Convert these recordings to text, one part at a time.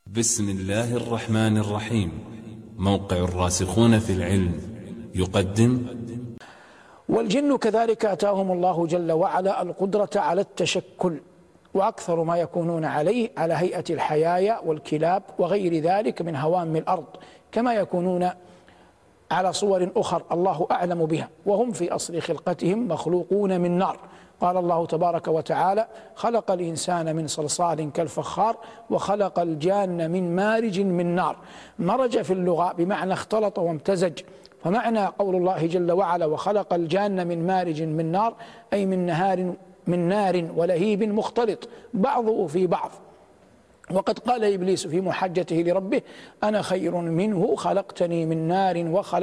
بسم الله الرحمن الرحيم. موقع الراسخون في العلم يقدم. والجن كذلك أتاهم الله جل وعلا القدرة على التشكل، وأكثر ما يكونون عليه على هيئة الحيايا والكلاب وغير ذلك من هوام الأرض، كما يكونون على صور أخر الله أعلم بها، وهم في أصل خلقتهم مخلوقون من نار. قال الله تبارك وتعالى: خلق الإنسان من صلصال كالفخار وخلق الجان من مارج من نار. مرج في اللغة بمعنى اختلط وامتزج، فمعنى قول الله جل وعلا: وخلق الجان من مارج من نار، أي من نار ولهيب مختلط بعضه في بعض. وقد قال إبليس في محجته لربه: أنا خير منه خلقتني من نار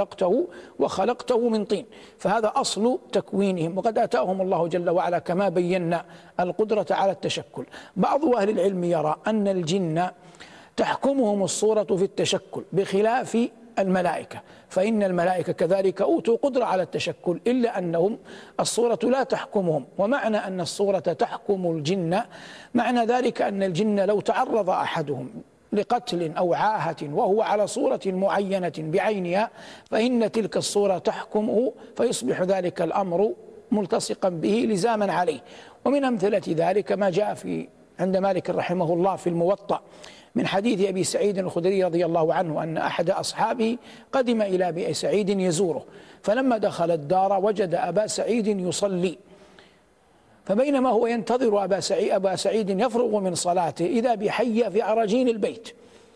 وخلقته من طين. فهذا أصل تكوينهم، وقد آتاهم الله جل وعلا كما بينا القدرة على التشكل. بعض أهل العلم يرى أن الجن تحكمهم الصورة في التشكل بخلاف الملائكة، فإن الملائكة كذلك أوتوا قدرة على التشكل، إلا أنهم الصورة لا تحكمهم. ومعنى أن الصورة تحكم الجن معنى ذلك أن الجن لو تعرض أحدهم لقتل أو عاهة وهو على صورة معينة بعينها، فإن تلك الصورة تحكمه، فيصبح ذلك الأمر ملتصقا به لزاما عليه. ومن أمثلة ذلك ما جاء عند مالك رحمه الله في الموطأ من حديث أبي سعيد الخدري رضي الله عنه أن أحد أصحابه قدم إلى أبي سعيد يزوره، فلما دخل الدار وجد أبا سعيد يصلي، فبينما هو ينتظر أبا سعيد يفرغ من صلاته إذا بحية في عراجين البيت،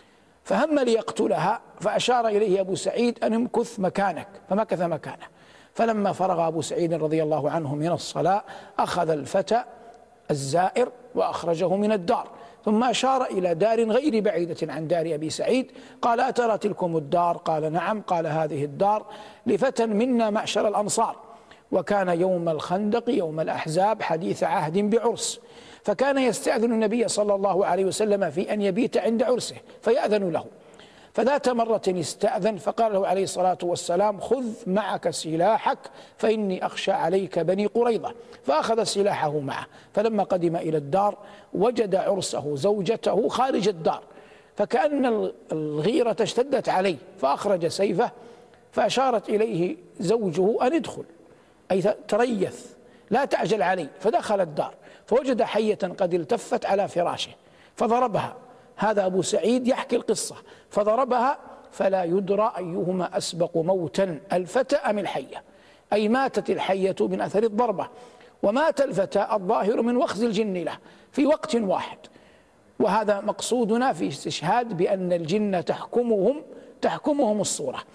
فهم ليقتلها، فأشار إليه أبو سعيد أن امكث مكانك، فمكث مكانه. فلما فرغ أبو سعيد رضي الله عنه من الصلاة أخذ الفتى الزائر وأخرجه من الدار، ثم أشار إلى دار غير بعيدة عن دار أبي سعيد، قال: أترى تلكم الدار؟ قال: نعم. قال: هذه الدار لفتى منا معشر الأنصار، وكان يوم الخندق يوم الأحزاب حديث عهد بعرس، فكان يستأذن النبي صلى الله عليه وسلم في أن يبيت عند عرسه فيأذن له. فذات مرة استأذن فقال له عليه الصلاة والسلام: خذ معك سلاحك فإني أخشى عليك بني قريظة. فأخذ سلاحه معه، فلما قدم إلى الدار وجد عرسه زوجته خارج الدار، فكأن الغيرة اشتدت عليه، فأخرج سيفه فأشارت إليه زوجه أن ادخل، أي تريث لا تعجل علي. فدخل الدار فوجد حية قد التفت على فراشه فضربها. هذا أبو سعيد يحكي القصة، فضربها فلا يدرى أيهما أسبق موتا، الفتى أم الحية، أي ماتت الحية من أثر الضربة، ومات الفتى الظاهر من وخز الجن له في وقت واحد. وهذا مقصودنا في استشهاد بأن الجن تحكمهم الصورة.